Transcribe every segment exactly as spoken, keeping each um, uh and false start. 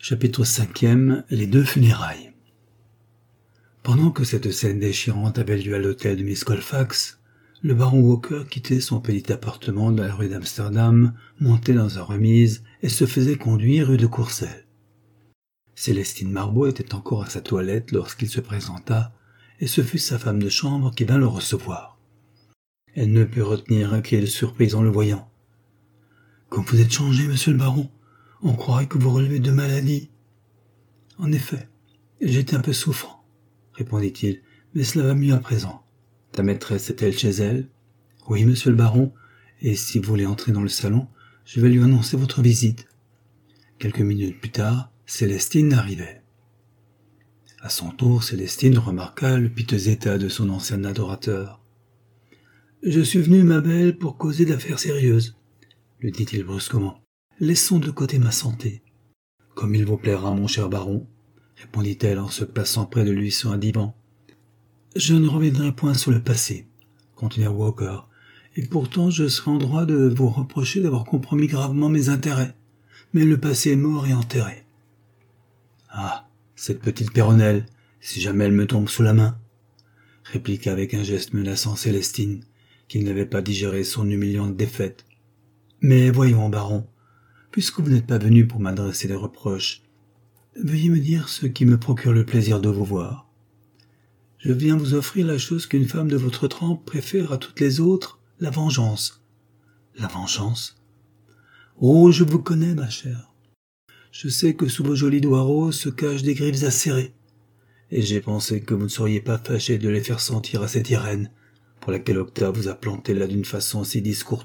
Chapitre cinquième. Les deux funérailles. Pendant que cette scène déchirante avait lieu à l'hôtel de Miss Colfax, le baron Walker quittait son petit appartement dans la rue d'Amsterdam, montait dans sa remise et se faisait conduire rue de Courcelles. Célestine Marbeau était encore à sa toilette lorsqu'il se présenta, et ce fut sa femme de chambre qui vint le recevoir. Elle ne put retenir un cri de surprise en le voyant. « Comme vous êtes changé, monsieur le baron, on croirait que vous relevez de maladie. »« En effet, j'étais un peu souffrant, » répondit-il, « mais cela va mieux à présent. Ta maîtresse est-elle chez elle ?»« Oui, monsieur le baron, et si vous voulez entrer dans le salon, je vais lui annoncer votre visite. » Quelques minutes plus tard, Célestine arrivait. À son tour, Célestine remarqua le piteux état de son ancien adorateur. « Je suis venu, ma belle, pour causer d'affaires sérieuses, » lui dit-il brusquement. « Laissons de côté ma santé. »« Comme il vous plaira, mon cher baron, » répondit-elle en se plaçant près de lui sur un divan. « Je ne reviendrai point sur le passé, » continua Walker, « et pourtant je serai en droit de vous reprocher d'avoir compromis gravement mes intérêts. Mais le passé est mort et enterré. »« Ah, cette petite Péronnelle, si jamais elle me tombe sous la main !» répliqua avec un geste menaçant Célestine, qui n'avait pas digéré son humiliante défaite. « Mais voyons, baron, puisque vous n'êtes pas venu pour m'adresser des reproches, veuillez me dire ce qui me procure le plaisir de vous voir. Je viens vous offrir la chose qu'une femme de votre trempe préfère à toutes les autres, la vengeance. »« La vengeance ? Oh, je vous connais, ma chère. Je sais que sous vos jolis doigts roses se cachent des griffes acérées, et j'ai pensé que vous ne seriez pas fâché de les faire sentir à cette Irène, pour laquelle Octave vous a planté là d'une façon si discourtoise. »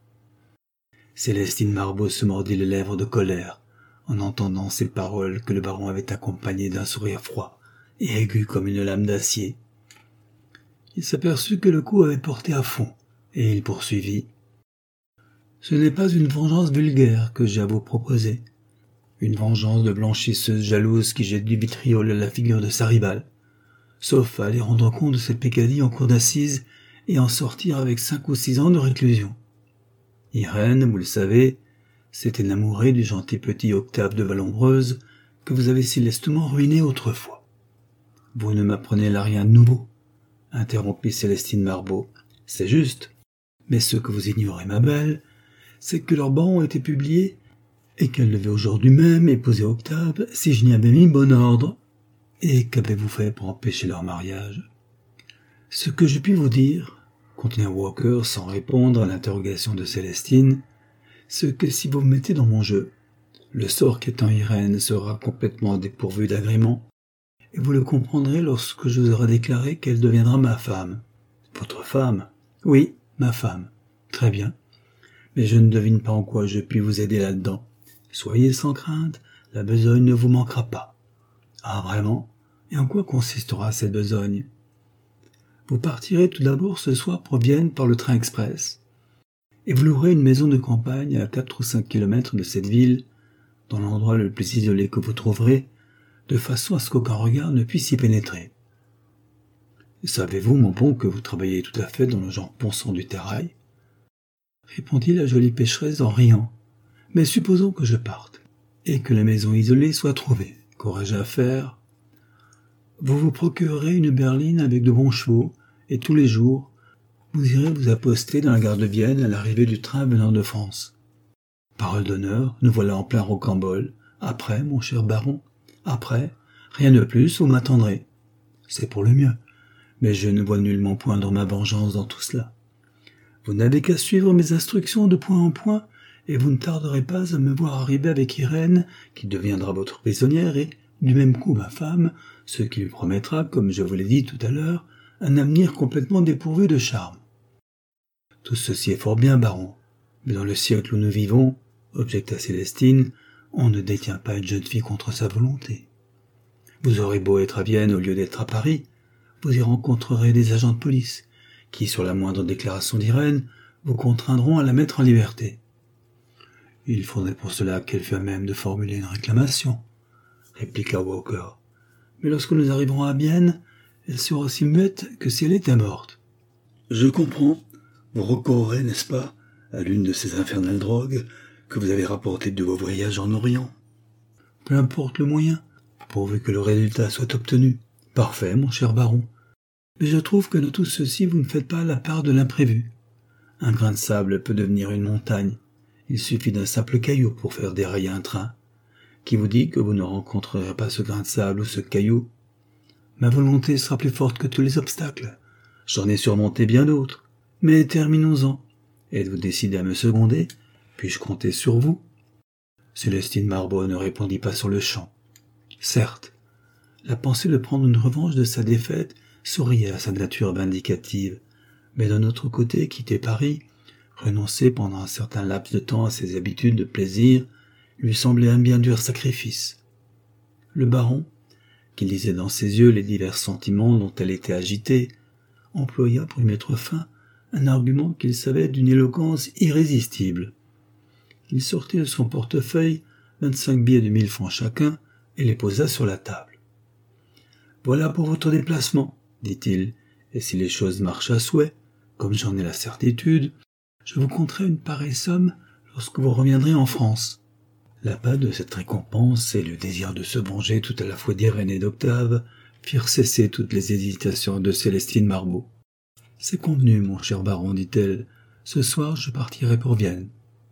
Célestine Marbeau se mordit les lèvres de colère, en entendant ces paroles que le baron avait accompagnées d'un sourire froid et aigu comme une lame d'acier. Il s'aperçut que le coup avait porté à fond, et il poursuivit. « Ce n'est pas une vengeance vulgaire que j'ai à vous proposer, une vengeance de blanchisseuse jalouse qui jette du vitriol à la figure de sa rivale, sauf à aller rendre compte de cette peccadille en cour d'assises et en sortir avec cinq ou six ans de réclusion. Irène, vous le savez, s'est énamourée du gentil petit Octave de Vallombreuse que vous avez si lestement ruiné autrefois. »« Vous ne m'apprenez là rien de nouveau, » interrompit Célestine Marbeau. « C'est juste, mais ce que vous ignorez, ma belle, c'est que leurs bans ont été publiés et qu'elle devait aujourd'hui même épouser Octave si je n'y avais mis bon ordre. Et qu'avez-vous fait pour empêcher leur mariage ? Ce que je puis vous dire, continua Walker sans répondre à l'interrogation de Célestine, c'est que si vous vous mettez dans mon jeu, le sort qu'étend Irène sera complètement dépourvu d'agrément, et vous le comprendrez lorsque je vous aurai déclaré qu'elle deviendra ma femme. Votre femme ? Oui, ma femme. Très bien. Mais je ne devine pas en quoi je puis vous aider là-dedans. Soyez sans crainte, la besogne ne vous manquera pas. Ah, vraiment ? Et en quoi consistera cette besogne ? Vous partirez tout d'abord ce soir pour Vienne par le train express, et vous louerez une maison de campagne à quatre ou cinq kilomètres de cette ville, dans l'endroit le plus isolé que vous trouverez, de façon à ce qu'aucun regard ne puisse y pénétrer. Savez-vous, mon bon, que vous travaillez tout à fait dans le genre ponçant du terrail ? Répondit la jolie pécheresse en riant. Mais supposons que je parte, et que la maison isolée soit trouvée. Qu'aurais-je à faire ? Vous vous procurerez une berline avec de bons chevaux, et tous les jours, vous irez vous apposter dans la gare de Vienne à l'arrivée du train venant de France. Parole d'honneur, nous voilà en plein rocambole. Après, mon cher baron, après, rien de plus, vous m'attendrez. C'est pour le mieux, mais je ne vois nullement point dans ma vengeance dans tout cela. Vous n'avez qu'à suivre mes instructions de point en point, et vous ne tarderez pas à me voir arriver avec Irène, qui deviendra votre prisonnière, et, du même coup, ma femme, ce qui lui promettra, comme je vous l'ai dit tout à l'heure, un avenir complètement dépourvu de charme. Tout ceci est fort bien, baron, mais dans le siècle où nous vivons, objecta Célestine, on ne détient pas une jeune fille contre sa volonté. Vous aurez beau être à Vienne au lieu d'être à Paris, vous y rencontrerez des agents de police, qui, sur la moindre déclaration d'Irène, vous contraindront à la mettre en liberté. Il faudrait pour cela qu'elle fût à même de formuler une réclamation, répliqua Walker. Mais lorsque nous arriverons à Vienne, elle sera aussi muette que si elle était morte. Je comprends. Vous recourrez, n'est-ce pas, à l'une de ces infernales drogues que vous avez rapportées de vos voyages en Orient. peu importe le moyen, pourvu que le résultat soit obtenu. Parfait, mon cher baron. Mais je trouve que dans tout ceci, vous ne faites pas la part de l'imprévu. Un grain de sable peut devenir une montagne. Il suffit d'un simple caillou pour faire dérailler un train. Qui vous dit que vous ne rencontrerez pas ce grain de sable ou ce caillou? Ma volonté sera plus forte que tous les obstacles. J'en ai surmonté bien d'autres. Mais terminons-en. Êtes-vous décidé à me seconder? Puis-je compter sur vous? Célestine Marbeau ne répondit pas sur le champ. Certes, la pensée de prendre une revanche de sa défaite souriait à sa nature vindicative, mais d'un autre côté, quitter Paris, renoncer pendant un certain laps de temps à ses habitudes de plaisir, lui semblait un bien dur sacrifice. Le baron, qui lisait dans ses yeux les divers sentiments dont elle était agitée, employa pour y mettre fin un argument qu'il savait d'une éloquence irrésistible. Il sortit de son portefeuille vingt-cinq billets de mille francs chacun et les posa sur la table. « Voilà pour votre déplacement, » dit-il, « et si les choses marchent à souhait, comme j'en ai la certitude, je vous compterai une pareille somme lorsque vous reviendrez en France. » L'appât de cette récompense et le désir de se venger tout à la fois d'Irène et d'Octave firent cesser toutes les hésitations de Célestine Marbeau. « C'est convenu, mon cher baron, dit-elle, ce soir je partirai pour Vienne. »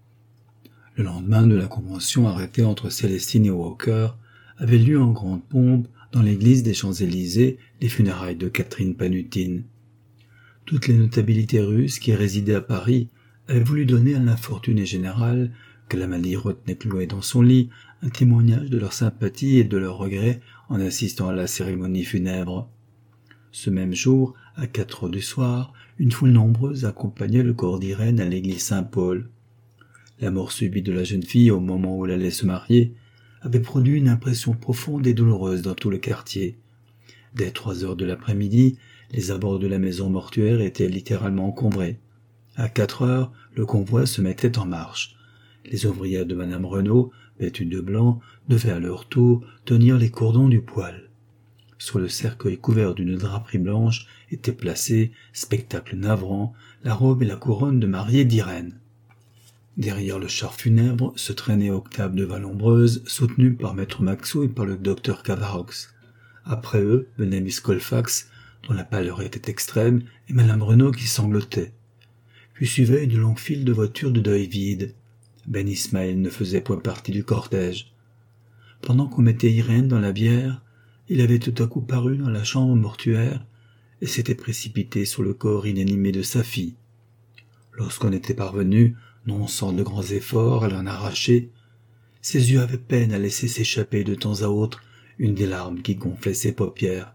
Le lendemain de la convention arrêtée entre Célestine et Walker avait lieu en grande pompe dans l'église des Champs-Élysées les funérailles de Catherine Panutin. Toutes les notabilités russes qui résidaient à Paris avaient voulu donner à l'infortunée générale, que la maladie retenait clouée dans son lit, un témoignage de leur sympathie et de leur regret en assistant à la cérémonie funèbre. Ce même jour, à quatre heures du soir, une foule nombreuse accompagnait le corps d'Irène à l'église Saint-Paul. La mort subite de la jeune fille au moment où elle allait se marier avait produit une impression profonde et douloureuse dans tout le quartier. Dès trois heures de l'après-midi, les abords de la maison mortuaire étaient littéralement encombrés. À quatre heures, le convoi se mettait en marche. Les ouvrières de Madame Renaud, vêtues de blanc, devaient à leur tour tenir les cordons du poêle. Sur le cercueil couvert d'une draperie blanche étaient placés, spectacle navrant, la robe et la couronne de mariée d'Irène. Derrière le char funèbre se traînait Octave de Vallombreuse, soutenu par maître Maxou et par le docteur Cavarox. Après eux venait Miss Colfax, dont la pâleur était extrême, et Madame Renaud qui sanglotait. Puis suivait une longue file de voitures de deuil vides. Ben Ismaël ne faisait point partie du cortège. Pendant qu'on mettait Irène dans la bière, il avait tout à coup paru dans la chambre mortuaire et s'était précipité sur le corps inanimé de sa fille. Lorsqu'on était parvenu, non sans de grands efforts, à l'en arracher, ses yeux avaient peine à laisser s'échapper de temps à autre une des larmes qui gonflaient ses paupières.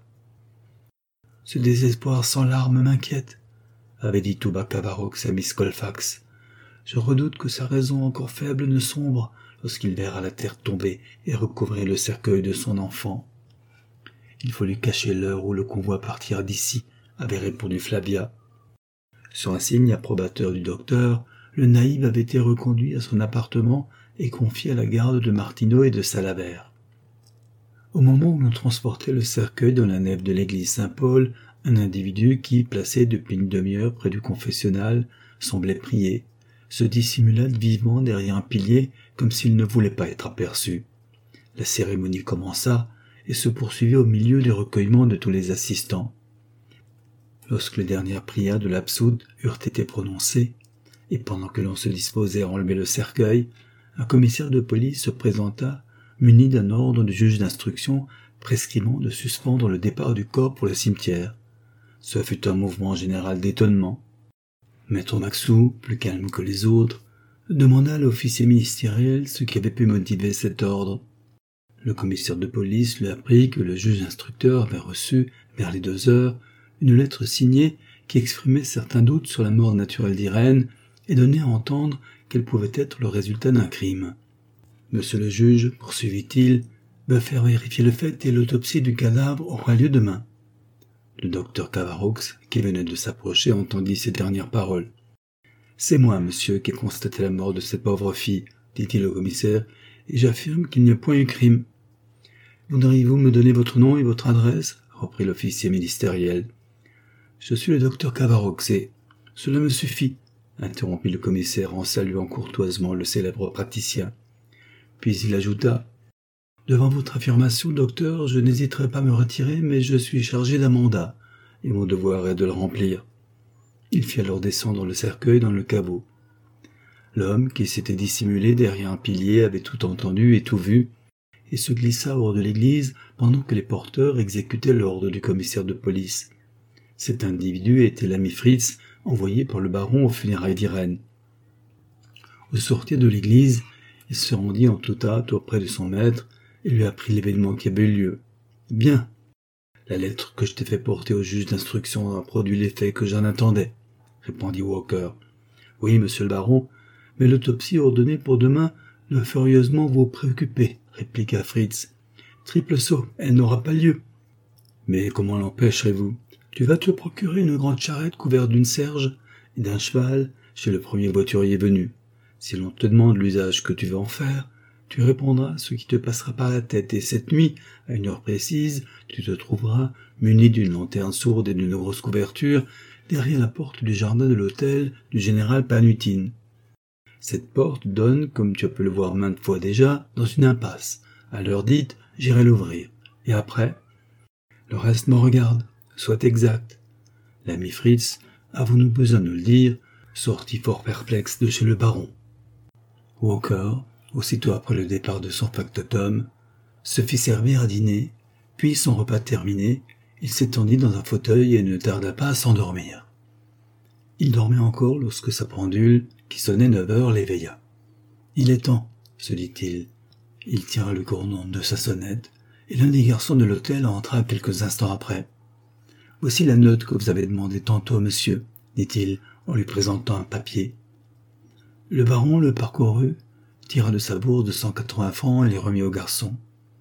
« Ce désespoir sans larmes m'inquiète, » avait dit tout bas Cavarox à Miss Colfax. « Je redoute que sa raison encore faible ne sombre lorsqu'il verra la terre tomber et recouvrir le cercueil de son enfant. » « Il faut lui cacher l'heure où le convoi partira d'ici, » avait répondu Flavia. Sur un signe approbateur du docteur, le naïf avait été reconduit à son appartement et confié à la garde de Martineau et de Salavert. Au moment où l'on transportait le cercueil dans la nef de l'église Saint-Paul, un individu qui, placé depuis une demi-heure près du confessionnal, semblait prier, se dissimula vivement derrière un pilier comme s'il ne voulait pas être aperçu. La cérémonie commença et se poursuivit au milieu du recueillement de tous les assistants. Lorsque les dernières prières de l'absoute eurent été prononcées, et pendant que l'on se disposait à enlever le cercueil, un commissaire de police se présenta, muni d'un ordre du juge d'instruction prescrivant de suspendre le départ du corps pour le cimetière. Ce fut un mouvement général d'étonnement. Maître Maxou, plus calme que les autres, demanda à l'officier ministériel ce qui avait pu motiver cet ordre. Le commissaire de police lui apprit que le juge instructeur avait reçu, vers les deux heures, une lettre signée qui exprimait certains doutes sur la mort naturelle d'Irène et donnait à entendre qu'elle pouvait être le résultat d'un crime. Monsieur le juge, poursuivit-il, va faire vérifier le fait et l'autopsie du cadavre aura lieu demain. Le docteur Cavarox, qui venait de s'approcher, entendit ces dernières paroles. « C'est moi, monsieur, qui ai constaté la mort de cette pauvre fille, dit-il au commissaire, et j'affirme qu'il n'y a point eu crime. Voudriez-vous me donner votre nom et votre adresse ?» reprit l'officier ministériel. « Je suis le docteur Cavarox et... »« Cela me suffit, » interrompit le commissaire en saluant courtoisement le célèbre praticien. Puis il ajouta Devant votre affirmation, docteur, je n'hésiterai pas à me retirer, mais je suis chargé d'un mandat, et mon devoir est de le remplir. Il fit alors descendre le cercueil dans le caveau. L'homme, qui s'était dissimulé derrière un pilier, avait tout entendu et tout vu, et se glissa hors de l'église pendant que les porteurs exécutaient l'ordre du commissaire de police. Cet individu était l'ami Fritz, envoyé par le baron aux funérailles d'Irène. Au sortir de l'église, il se rendit en toute hâte auprès de son maître et lui apprit l'événement qui avait eu lieu. « Bien. La lettre que je t'ai fait porter au juge d'instruction a produit l'effet que j'en attendais, » répondit Walker. « Oui, monsieur le baron, mais l'autopsie ordonnée pour demain doit furieusement vous préoccuper, » répliqua Fritz. « Triple saut, elle n'aura pas lieu. »« Mais comment l'empêcherez-vous ? Tu vas te procurer une grande charrette couverte d'une serge et d'un cheval chez le premier voiturier venu. Si l'on te demande l'usage que tu veux en faire, tu répondras ce qui te passera par la tête, et cette nuit, à une heure précise, tu te trouveras muni d'une lanterne sourde et d'une grosse couverture derrière la porte du jardin de l'hôtel du général Panutine. Cette porte donne, comme tu peux le voir maintes fois déjà, dans une impasse. À l'heure dite, j'irai l'ouvrir. Et après, le reste m'en regarde. Soit exact. » L'ami Fritz, avons-nous besoin de le dire, sortit fort perplexe de chez le baron. Walker, aussitôt après le départ de son factotum, se fit servir à dîner, puis son repas terminé, il s'étendit dans un fauteuil et ne tarda pas à s'endormir. Il dormait encore lorsque sa pendule, qui sonnait neuf heures, l'éveilla. « Il est temps, » se dit-il. Il tira le cordon de sa sonnette, et l'un des garçons de l'hôtel entra quelques instants après. « Voici la note que vous avez demandée tantôt, monsieur, » dit-il en lui présentant un papier. Le baron le parcourut, tira de sa bourse de cent quatre-vingts francs et les remit au garçon.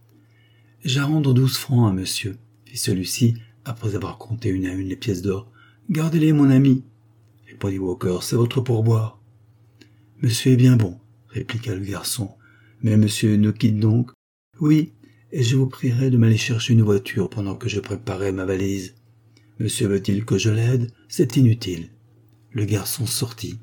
« J'ai à rendre douze francs à monsieur, » fit celui-ci, après avoir compté une à une les pièces d'or. « Gardez-les, mon ami, » répondit Walker, « c'est votre pourboire. »« Monsieur est bien bon, » répliqua le garçon, « mais monsieur nous quitte donc. »« Oui, et je vous prierai de m'aller chercher une voiture pendant que je préparais ma valise. »« Monsieur veut-il que je l'aide ? C'est inutile. » Le garçon sortit.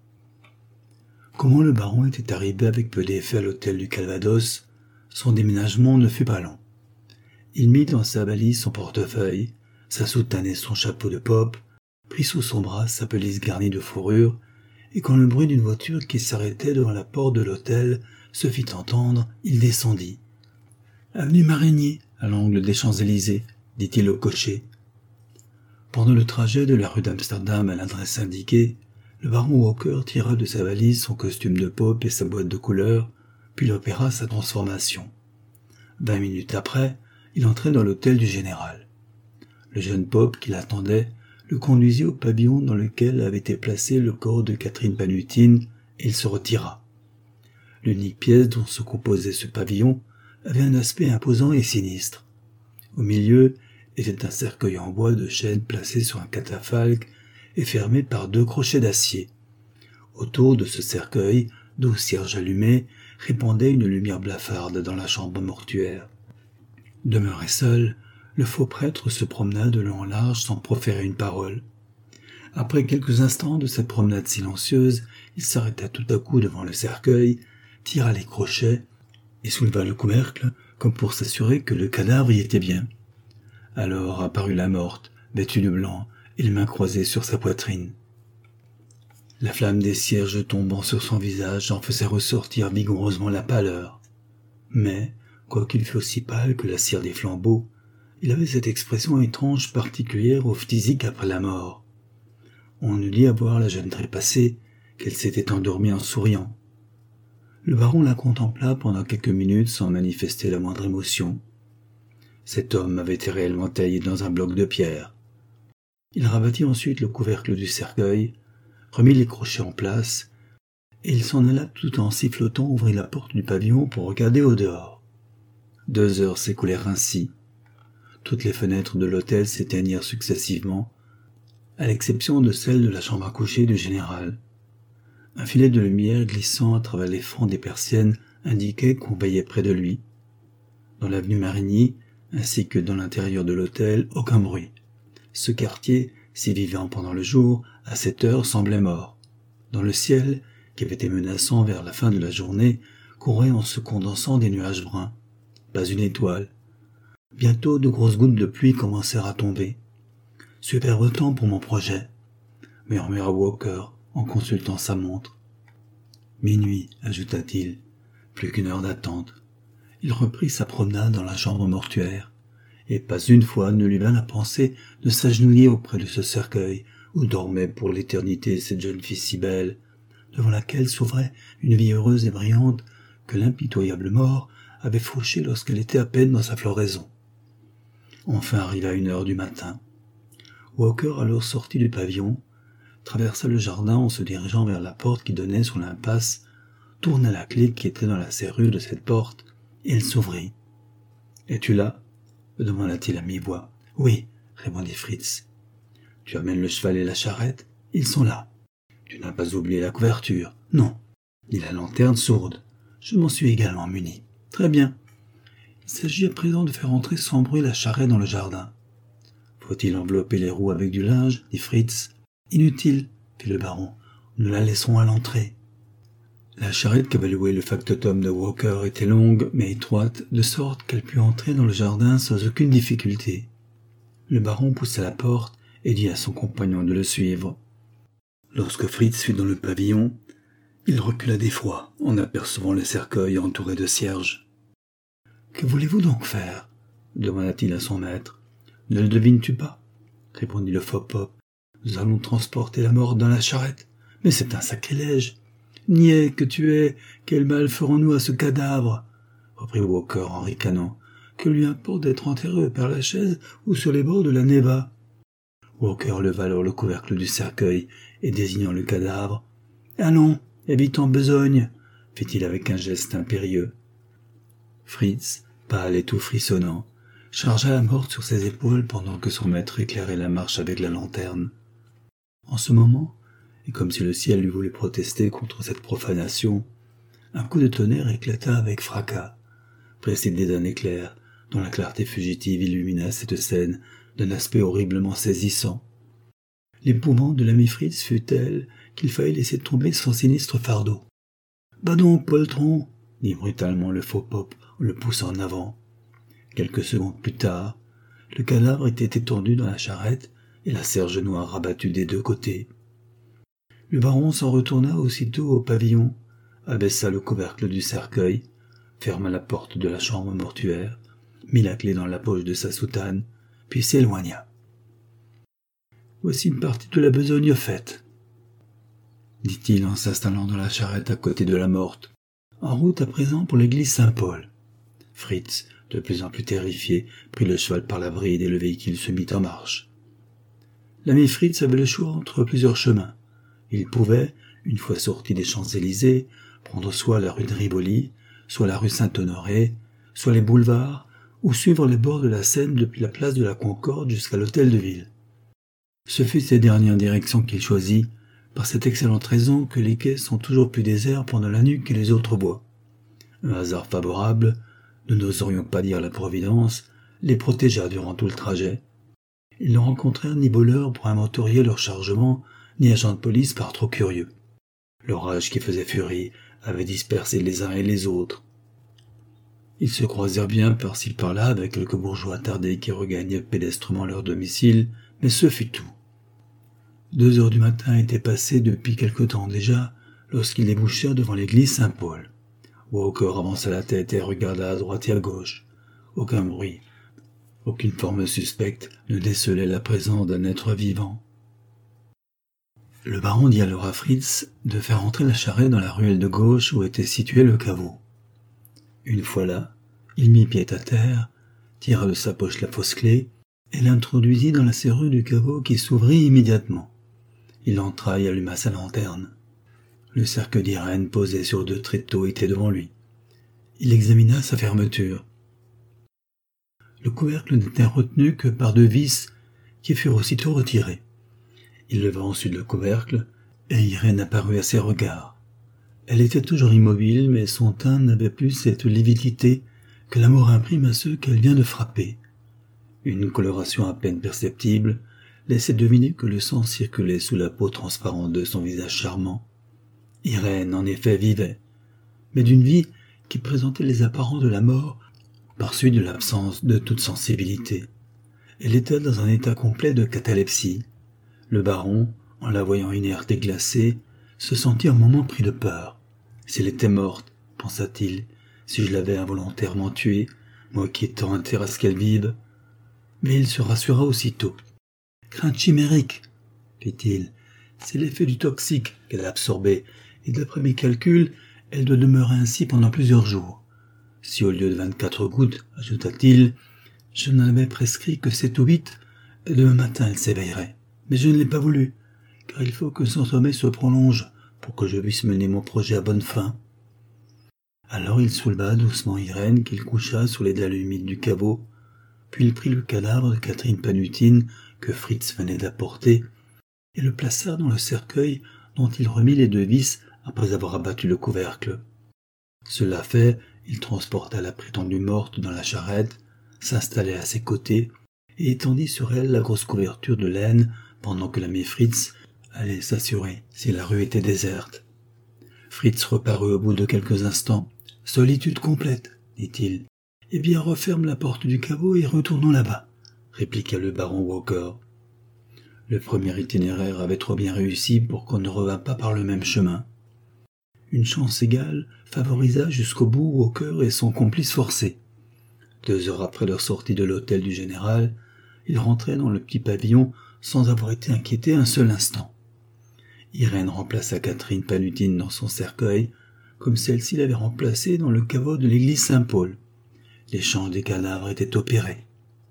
Comment le baron était arrivé avec peu d'effet à l'hôtel du Calvados, son déménagement ne fut pas long. Il mit dans sa valise son portefeuille, sa soutane et son chapeau de pope, prit sous son bras sa pelisse garnie de fourrure, et quand le bruit d'une voiture qui s'arrêtait devant la porte de l'hôtel se fit entendre, il descendit. « Avenue Marigny, à l'angle des Champs-Élysées, » dit-il au cocher. Pendant le trajet de la rue d'Amsterdam à l'adresse indiquée, le baron Walker tira de sa valise son costume de pope et sa boîte de couleurs, puis il opéra sa transformation. Vingt minutes après, il entrait dans l'hôtel du général. Le jeune pope qui l'attendait le conduisit au pavillon dans lequel avait été placé le corps de Catherine Panutine, et il se retira. L'unique pièce dont se composait ce pavillon avait un aspect imposant et sinistre. Au milieu était un cercueil en bois de chêne placé sur un catafalque et fermé par deux crochets d'acier. Autour de ce cercueil, douze cierges allumés, répandaient une lumière blafarde dans la chambre mortuaire. Demeuré seul, le faux prêtre se promena de long en large sans proférer une parole. Après quelques instants de cette promenade silencieuse, il s'arrêta tout à coup devant le cercueil, tira les crochets et souleva le couvercle comme pour s'assurer que le cadavre y était bien. Alors apparut la morte, vêtue de blanc, et les mains croisées sur sa poitrine. La flamme des cierges tombant sur son visage en faisait ressortir vigoureusement la pâleur. Mais, quoiqu'il fût aussi pâle que la cire des flambeaux, il avait cette expression étrange particulière au phtisique après la mort. On eût dit à voir la jeune trépassée qu'elle s'était endormie en souriant. Le baron la contempla pendant quelques minutes sans manifester la moindre émotion. Cet homme avait été réellement taillé dans un bloc de pierre. Il rabattit ensuite le couvercle du cercueil, remit les crochets en place, et il s'en alla tout en sifflotant ouvrir la porte du pavillon pour regarder au dehors. Deux heures s'écoulèrent ainsi. Toutes les fenêtres de l'hôtel s'éteignirent successivement, à l'exception de celle de la chambre à coucher du général. Un filet de lumière glissant à travers les fronts des persiennes indiquait qu'on veillait près de lui. Dans l'avenue Marigny, ainsi que dans l'intérieur de l'hôtel, aucun bruit. Ce quartier, si vivant pendant le jour, à cette heure semblait mort. Dans le ciel, qui avait été menaçant vers la fin de la journée, couraient en se condensant des nuages bruns. pas une étoile. Bientôt, de grosses gouttes de pluie commencèrent à tomber. « Superbe temps pour mon projet », murmura Walker en consultant sa montre. « Minuit », ajouta-t-il, « plus qu'une heure d'attente. » Il reprit sa promenade dans la chambre mortuaire, et pas une fois ne lui vint la pensée de s'agenouiller auprès de ce cercueil où dormait pour l'éternité cette jeune fille si belle, devant laquelle s'ouvrait une vie heureuse et brillante que l'impitoyable mort avait fauchée lorsqu'elle était à peine dans sa floraison. Enfin arriva une heure du matin. Walker alors sortit du pavillon, traversa le jardin en se dirigeant vers la porte qui donnait sur l'impasse, tourna la clé qui était dans la serrure de cette porte, et elle s'ouvrit. « Es-tu là ?» demanda-t-il à mi-voix. « Oui, » répondit Fritz. « Tu amènes le cheval et la charrette ? Ils sont là. »« Tu n'as pas oublié la couverture ? » ?»« Non. » Ni la lanterne sourde. Je m'en suis également muni. « Très bien. Il s'agit à présent de faire entrer sans bruit la charrette dans le jardin. »« Faut-il envelopper les roues avec du linge ?» dit Fritz. « Inutile, » fit le baron. « Nous la laisserons à l'entrée. » La charrette qu'avait louée le factotum de Walker était longue mais étroite, de sorte qu'elle put entrer dans le jardin sans aucune difficulté. Le baron poussa la porte et dit à son compagnon de le suivre. Lorsque Fritz fut dans le pavillon, il recula d'effroi en apercevant le cercueil entouré de cierges. « Que voulez-vous donc faire ?» demanda-t-il à son maître. « Ne le devines-tu pas ?» répondit le faux-pop. « Nous allons transporter la morte dans la charrette. Mais c'est un sacrilège. Niais que tu es, quel mal ferons-nous à ce cadavre ?» reprit Walker en ricanant. « Que lui importe d'être enterré au Père-Lachaise ou sur les bords de la Neva ?» Walker leva alors le couvercle du cercueil et désignant le cadavre. « Allons, et vite en besogne !» fit-il avec un geste impérieux. Fritz, pâle et tout frissonnant, chargea la morte sur ses épaules pendant que son maître éclairait la marche avec la lanterne. En ce moment, et comme si le ciel lui voulait protester contre cette profanation, un coup de tonnerre éclata avec fracas, précédé d'un éclair dont la clarté fugitive illumina cette scène d'un aspect horriblement saisissant. L'épouvante de l'ami Fritz fut telle qu'il faillit laisser tomber son sinistre fardeau. « Bah donc, poltron !» dit brutalement le faux pop en le poussant en avant. Quelques secondes plus tard, le cadavre était étendu dans la charrette et la serge noire rabattue des deux côtés. Le baron s'en retourna aussitôt au pavillon, abaissa le couvercle du cercueil, ferma la porte de la chambre mortuaire, mit la clé dans la poche de sa soutane, puis s'éloigna. « Voici une partie de la besogne faite, » dit-il en s'installant dans la charrette à côté de la morte. « En route à présent pour l'église Saint-Paul. » Fritz, de plus en plus terrifié, prit le cheval par la bride et le véhicule se mit en marche. L'ami Fritz avait le choix entre plusieurs chemins. Il pouvait, une fois sorti des Champs-Élysées, prendre soit la rue de Rivoli, soit la rue Saint-Honoré, soit les boulevards, ou suivre les bords de la Seine depuis la place de la Concorde jusqu'à l'hôtel de ville. Ce fut ces dernières directions qu'il choisit, par cette excellente raison que les quais sont toujours plus déserts pendant la nuit que les autres bois. Un hasard favorable, nous n'oserions pas dire la providence, les protégea durant tout le trajet. Ils ne rencontrèrent ni voleurs pour inventorier leur chargement, ni agents de police par trop curieux. L'orage qui faisait furie avait dispersé les uns et les autres. Ils se croisèrent bien par-ci par-là avec quelques bourgeois attardés qui regagnaient pédestrement leur domicile, mais ce fut tout. Deux heures du matin étaient passées depuis quelque temps déjà, lorsqu'ils débouchèrent devant l'église Saint-Paul. Walker avança la tête et regarda à droite et à gauche. Aucun bruit, aucune forme suspecte ne décelait la présence d'un être vivant. Le baron dit alors à Fritz de faire entrer la charrette dans la ruelle de gauche où était situé le caveau. Une fois là, il mit pied à terre, tira de sa poche la fausse clé et l'introduisit dans la serrure du caveau qui s'ouvrit immédiatement. Il entra et alluma sa lanterne. Le cercueil d'Irène posé sur deux tréteaux était devant lui. Il examina sa fermeture. Le couvercle n'était retenu que par deux vis qui furent aussitôt retirées. Il leva ensuite le couvercle et Irène apparut à ses regards. Elle était toujours immobile, mais son teint n'avait plus cette lividité que la mort imprime à ceux qu'elle vient de frapper. Une coloration à peine perceptible laissait deviner que le sang circulait sous la peau transparente de son visage charmant. Irène, en effet, vivait, mais d'une vie qui présentait les apparences de la mort par suite de l'absence de toute sensibilité. Elle était dans un état complet de catalepsie. Le baron, en la voyant inerte et glacée, se sentit un moment pris de peur. Si elle était morte, pensa-t-il, si je l'avais involontairement tuée, moi qui ai tant intérêt à ce qu'elle vive. Mais il se rassura aussitôt. Crainte chimérique, fit-il. C'est l'effet du toxique qu'elle a absorbé, et d'après mes calculs, elle doit demeurer ainsi pendant plusieurs jours. Si au lieu de vingt-quatre gouttes, ajouta-t-il, je n'en avais prescrit que sept ou huit, demain matin elle s'éveillerait. Mais je ne l'ai pas voulu, car il faut que son sommeil se prolonge pour que je puisse mener mon projet à bonne fin. Alors il souleva doucement Irène qu'il coucha sur les dalles humides du caveau, puis il prit le cadavre de Catherine Panutine que Fritz venait d'apporter et le plaça dans le cercueil dont il remit les deux vis après avoir abattu le couvercle. Cela fait, il transporta la prétendue morte dans la charrette, s'installait à ses côtés et étendit sur elle la grosse couverture de laine pendant que l'ami Fritz allait s'assurer si la rue était déserte. Fritz reparut au bout de quelques instants. « Solitude complète, dit-il. Eh bien, referme la porte du caveau et retournons là-bas, répliqua le baron Walker. Le premier itinéraire avait trop bien réussi pour qu'on ne revînt pas par le même chemin. Une chance égale favorisa jusqu'au bout Walker et son complice forcé. Deux heures après leur sortie de l'hôtel du général, ils rentraient dans le petit pavillon sans avoir été inquiétés un seul instant. Irène remplaça Catherine Panutine dans son cercueil, comme celle-ci l'avait remplacée dans le caveau de l'église Saint-Paul. L'échange des cadavres était opéré.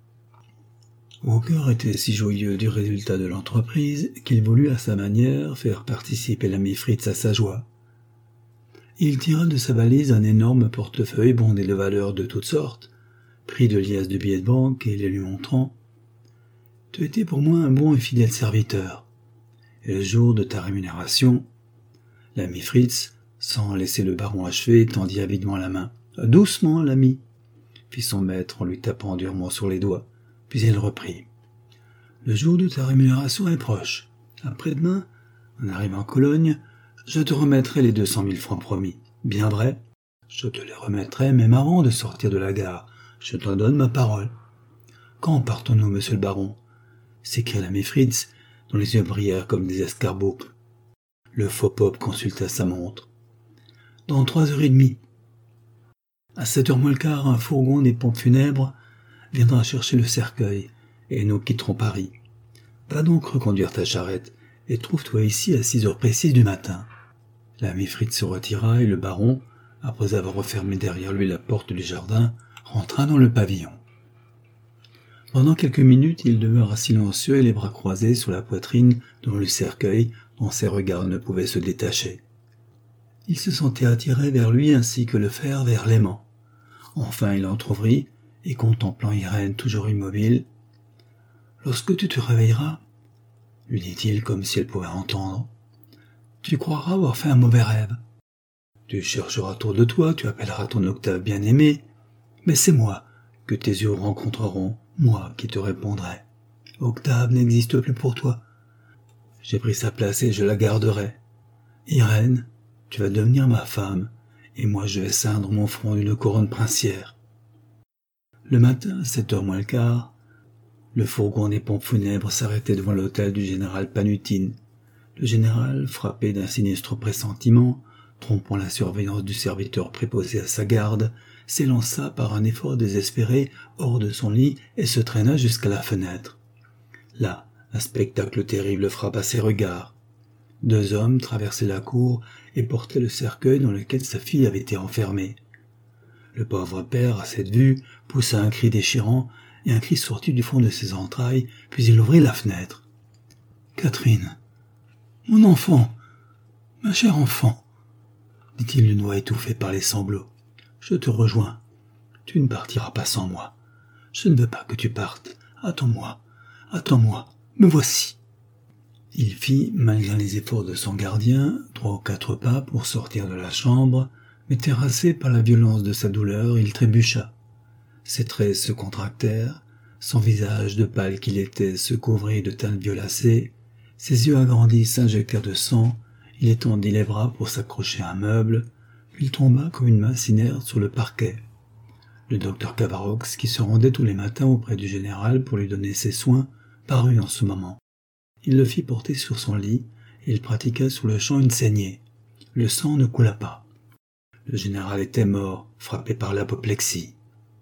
Walker était si joyeux du résultat de l'entreprise qu'il voulut à sa manière faire participer l'ami Fritz à sa joie. Il tira de sa valise un énorme portefeuille bondé de valeurs de toutes sortes, prit de liasses de billets de banque et les lui montrant. « Tu étais pour moi un bon et fidèle serviteur. Et le jour de ta rémunération, l'ami Fritz, sans laisser le baron achever, tendit avidement la main. « Doucement, l'ami !» fit son maître en lui tapant durement sur les doigts, puis il reprit. « Le jour de ta rémunération est proche. Après-demain, en arrivant en Cologne, je te remettrai les deux cent mille francs promis. Bien vrai, je te les remettrai même avant de sortir de la gare. Je t'en donne ma parole. »« Quand partons-nous, monsieur le baron ?» s'écria l'ami Fritz, dont les yeux brillèrent comme des escarboucles. Le faux Pope consulta sa montre. « Dans trois heures et demie. À sept heures moins le quart, un fourgon des pompes funèbres viendra chercher le cercueil, et nous quitterons Paris. Va donc reconduire ta charrette, et trouve-toi ici à six heures précises du matin. » L'ami Fritz se retira, et le baron, après avoir refermé derrière lui la porte du jardin, rentra dans le pavillon. Pendant quelques minutes, il demeura silencieux et les bras croisés sur la poitrine devant le cercueil dont ses regards ne pouvaient se détacher. Il se sentait attiré vers lui ainsi que le fer vers l'aimant. Enfin il entr'ouvrit, et contemplant Irène toujours immobile, « Lorsque tu te réveilleras, lui dit-il comme si elle pouvait entendre, tu croiras avoir fait un mauvais rêve. Tu chercheras autour de toi, tu appelleras ton Octave bien-aimé, mais c'est moi que tes yeux rencontreront, moi qui te répondrai. Octave n'existe plus pour toi. J'ai pris sa place et je la garderai. Irène, tu vas devenir ma femme, et moi je vais ceindre mon front d'une couronne princière. » Le matin, à sept heures moins le quart, le fourgon des pompes funèbres s'arrêtait devant l'hôtel du général Panutine. Le général, frappé d'un sinistre pressentiment, trompant la surveillance du serviteur préposé à sa garde, s'élança par un effort désespéré hors de son lit et se traîna jusqu'à la fenêtre. Là, un spectacle terrible frappa ses regards. Deux hommes traversaient la cour et portaient le cercueil dans lequel sa fille avait été enfermée. Le pauvre père, à cette vue, poussa un cri déchirant, et un cri sortit du fond de ses entrailles, puis il ouvrit la fenêtre. « Catherine, mon enfant, ma chère enfant, » dit-il d'une voix étouffée par les sanglots. « Je te rejoins. Tu ne partiras pas sans moi. Je ne veux pas que tu partes. Attends-moi, attends-moi, me voici. » Il fit, malgré les efforts de son gardien, trois ou quatre pas pour sortir de la chambre, mais terrassé par la violence de sa douleur, il trébucha. Ses traits se contractèrent, son visage de pâle qu'il était se couvrit de teintes violacées, ses yeux agrandis s'injectèrent de sang, il étendit les bras pour s'accrocher à un meuble, puis il tomba comme une masse inerte sur le parquet. Le docteur Cavarox, qui se rendait tous les matins auprès du général pour lui donner ses soins, parut en ce moment. Il le fit porter sur son lit, et il pratiqua sur le champ une saignée. Le sang ne coula pas. Le général était mort, frappé par l'apoplexie.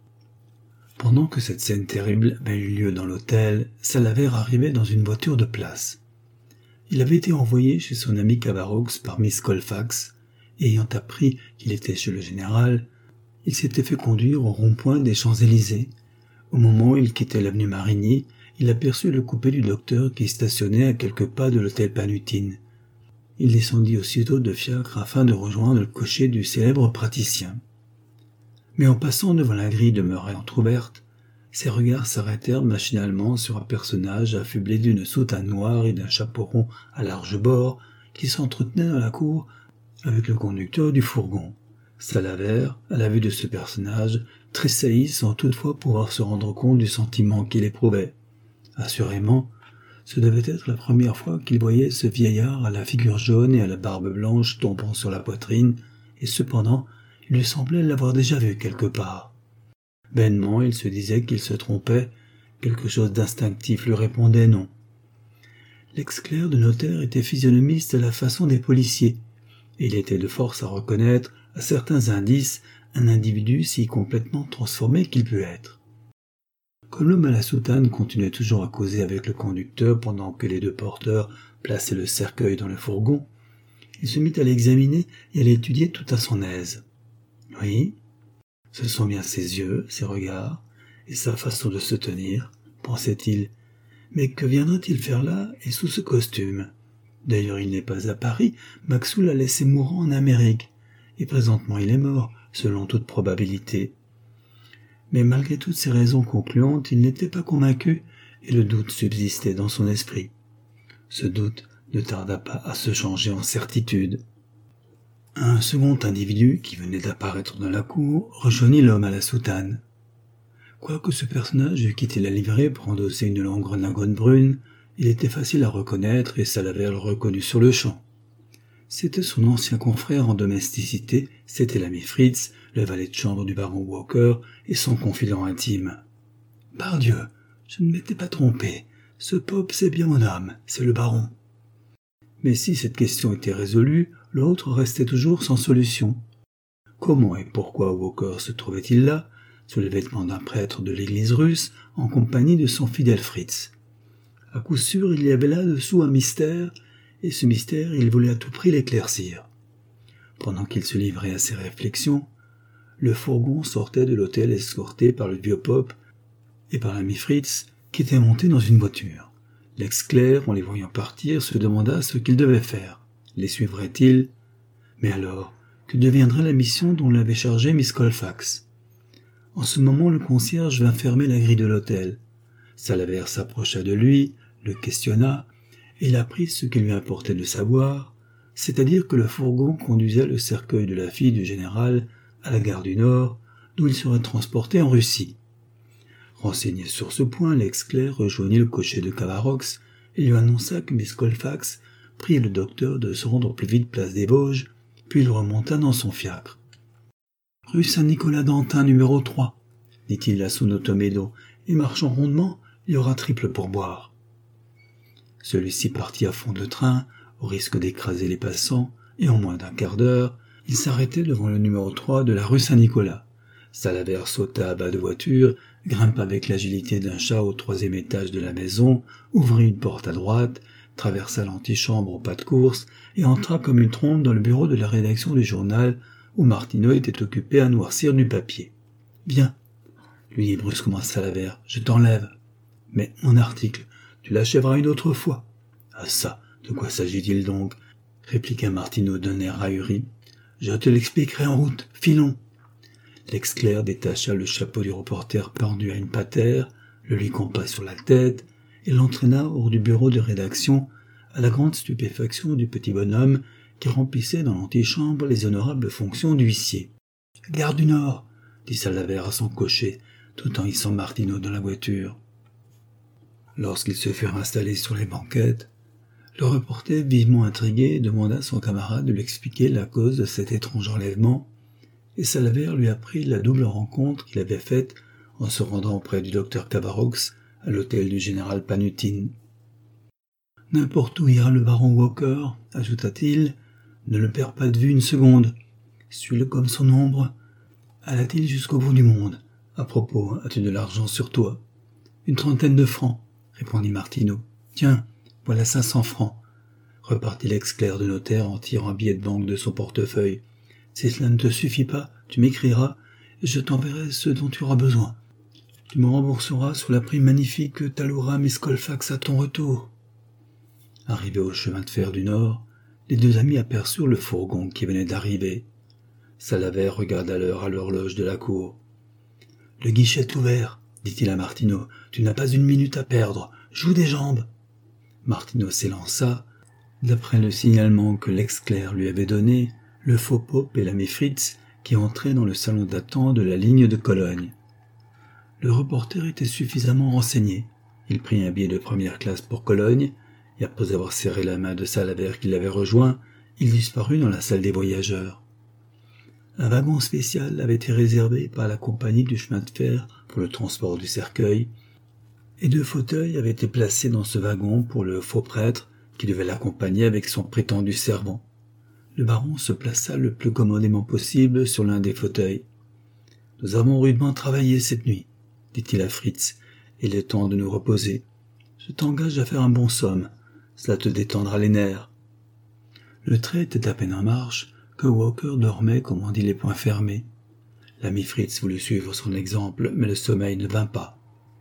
Pendant que cette scène terrible avait eu lieu dans l'hôtel, Salaver arrivait dans une voiture de place. Il avait été envoyé chez son ami Cavarox par Miss Colfax, et ayant appris qu'il était chez le général, il s'était fait conduire au rond-point des Champs-Élysées. Au moment où il quittait l'avenue Marigny, il aperçut le coupé du docteur qui stationnait à quelques pas de l'hôtel Panutine. Il descendit aussitôt de fiacre afin de rejoindre le cocher du célèbre praticien. Mais en passant devant la grille demeurée entr'ouverte, ses regards s'arrêtèrent machinalement sur un personnage affublé d'une soutane noire et d'un chapeau rond à large bord qui s'entretenait dans la cour avec le conducteur du fourgon. Salaver, à la vue de ce personnage, tressaillit sans toutefois pouvoir se rendre compte du sentiment qu'il éprouvait. Assurément, ce devait être la première fois qu'il voyait ce vieillard à la figure jaune et à la barbe blanche tombant sur la poitrine, et cependant, il lui semblait l'avoir déjà vu quelque part. Vainement, il se disait qu'il se trompait, quelque chose d'instinctif lui répondait non. L'ex-clerc de notaire était physionomiste à la façon des policiers, et il était de force à reconnaître, à certains indices, un individu si complètement transformé qu'il put être. Comme l'homme à la soutane continuait toujours à causer avec le conducteur pendant que les deux porteurs plaçaient le cercueil dans le fourgon, il se mit à l'examiner et à l'étudier tout à son aise. Oui, ce sont bien ses yeux, ses regards, et sa façon de se tenir, pensait-il. Mais que viendrait-il faire là et sous ce costume? D'ailleurs, il n'est pas à Paris, Maxou l'a laissé mourant en Amérique, et présentement il est mort, selon toute probabilité. Mais malgré toutes ces raisons concluantes, il n'était pas convaincu, et le doute subsistait dans son esprit. Ce doute ne tarda pas à se changer en certitude. Un second individu, qui venait d'apparaître dans la cour, rejoignit l'homme à la soutane. Quoique ce personnage eût quitté la livrée pour endosser une longue redingote brune, il était facile à reconnaître et Salaver le reconnut sur le champ. C'était son ancien confrère en domesticité, c'était l'ami Fritz, le valet de chambre du baron Walker et son confident intime. « Pardieu, je ne m'étais pas trompé. Ce Pope, c'est bien mon homme, c'est le baron. » Mais si cette question était résolue, l'autre restait toujours sans solution. Comment et pourquoi Walker se trouvait-il là, sous les vêtements d'un prêtre de l'église russe, en compagnie de son fidèle Fritz? À coup sûr, il y avait là-dessous un mystère, et ce mystère, il voulait à tout prix l'éclaircir. Pendant qu'il se livrait à ses réflexions, le fourgon sortait de l'hôtel escorté par le vieux Pope et par l'ami Fritz, qui était monté dans une voiture. L'ex-clerc, en les voyant partir, se demanda ce qu'il devait faire. Les suivrait-il? Mais alors, que deviendrait la mission dont l'avait chargé Miss Colfax? En ce moment, le concierge vint fermer la grille de l'hôtel. Salaver s'approcha de lui, le questionna, et il apprit ce qu'il lui importait de savoir, c'est-à-dire que le fourgon conduisait le cercueil de la fille du général à la gare du Nord, d'où il serait transporté en Russie. Renseigné sur ce point, l'ex-clerc rejoignit le cocher de Cavarox et lui annonça que Miss Colfax prit le docteur de se rendre au plus vite place des Vosges, puis il remonta dans son fiacre. « Rue Saint-Nicolas-d'Antin, numéro trois, dit-il à son automédo, et marchant rondement, il y aura triple pourboire. » Celui-ci partit à fond de train, au risque d'écraser les passants, et en moins d'un quart d'heure, il s'arrêtait devant le numéro trois de la rue Saint-Nicolas. Salaver sauta à bas de voiture, grimpa avec l'agilité d'un chat au troisième étage de la maison, ouvrit une porte à droite, traversa l'antichambre au pas de course et entra comme une trompe dans le bureau de la rédaction du journal où Martineau était occupé à noircir du papier. « Viens, lui dit brusquement Salaver, je t'enlève. Mais mon article, tu l'achèveras une autre fois. »« Ah ça, de quoi s'agit-il donc ?» répliqua Martineau d'un air ahuri. « Je te l'expliquerai en route, filons. » L'ex-clerc détacha le chapeau du reporter pendu à une patère, le lui campa sur la tête et l'entraîna hors du bureau de rédaction à la grande stupéfaction du petit bonhomme qui remplissait dans l'antichambre les honorables fonctions d'huissier. « Gare du Nord !» dit Salaver à son cocher, tout en hissant Martineau dans la voiture. Lorsqu'ils se furent installés sur les banquettes, le reporter, vivement intrigué, demanda à son camarade de lui expliquer la cause de cet étrange enlèvement, et Salabert lui apprit la double rencontre qu'il avait faite en se rendant auprès du docteur Cavarox à l'hôtel du général Panutin. « N'importe où ira le baron Walker, ajouta-t-il, ne le perds pas de vue une seconde. Suis-le comme son ombre. Alla-t-il jusqu'au bout du monde. À propos, as-tu de l'argent sur toi ? Une trentaine de francs, répondit Martineau. Tiens, voilà cinq cents francs, repartit l'ex-clerc de notaire en tirant un billet de banque de son portefeuille. Si cela ne te suffit pas, tu m'écriras et je t'enverrai ce dont tu auras besoin. Tu me rembourseras sous la prime magnifique que t'allouera Miss Colfax à ton retour. Arrivés au chemin de fer du Nord, les deux amis aperçurent le fourgon qui venait d'arriver. Salabert regarda l'heure à l'horloge de la cour. « Le guichet est ouvert, dit-il à Martineau. Tu n'as pas une minute à perdre. Joue des jambes. » Martineau s'élança. D'après le signalement que l'ex-clerc lui avait donné, le faux Pope et l'ami Fritz qui entraient dans le salon d'attente de la ligne de Cologne. Le reporter était suffisamment renseigné. Il prit un billet de première classe pour Cologne, et après avoir serré la main de Salabert qui l'avait rejoint, il disparut dans la salle des voyageurs. Un wagon spécial avait été réservé par la compagnie du chemin de fer pour le transport du cercueil, et deux fauteuils avaient été placés dans ce wagon pour le faux prêtre qui devait l'accompagner avec son prétendu servant. Le baron se plaça le plus commodément possible sur l'un des fauteuils. « Nous avons rudement travaillé cette nuit, » dit-il à Fritz, « et il est temps de nous reposer. Je t'engage à faire un bon somme, cela te détendra les nerfs. » Le trait était à peine en marche que Walker dormait comme on dit les poings fermés. L'ami Fritz voulut suivre son exemple, mais le sommeil ne vint pas.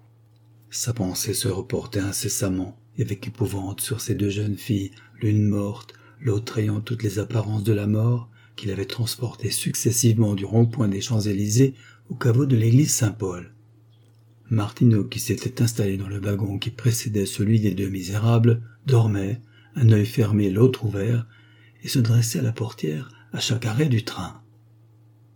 Sa pensée se reportait incessamment et avec épouvante sur ces deux jeunes filles, l'une morte, l'autre ayant toutes les apparences de la mort, qu'il avait transportées successivement du rond-point des Champs-Élysées au caveau de l'église Saint-Paul. Martineau, qui s'était installé dans le wagon qui précédait celui des deux misérables, dormait, un œil fermé, l'autre ouvert, et se dressait à la portière à chaque arrêt du train.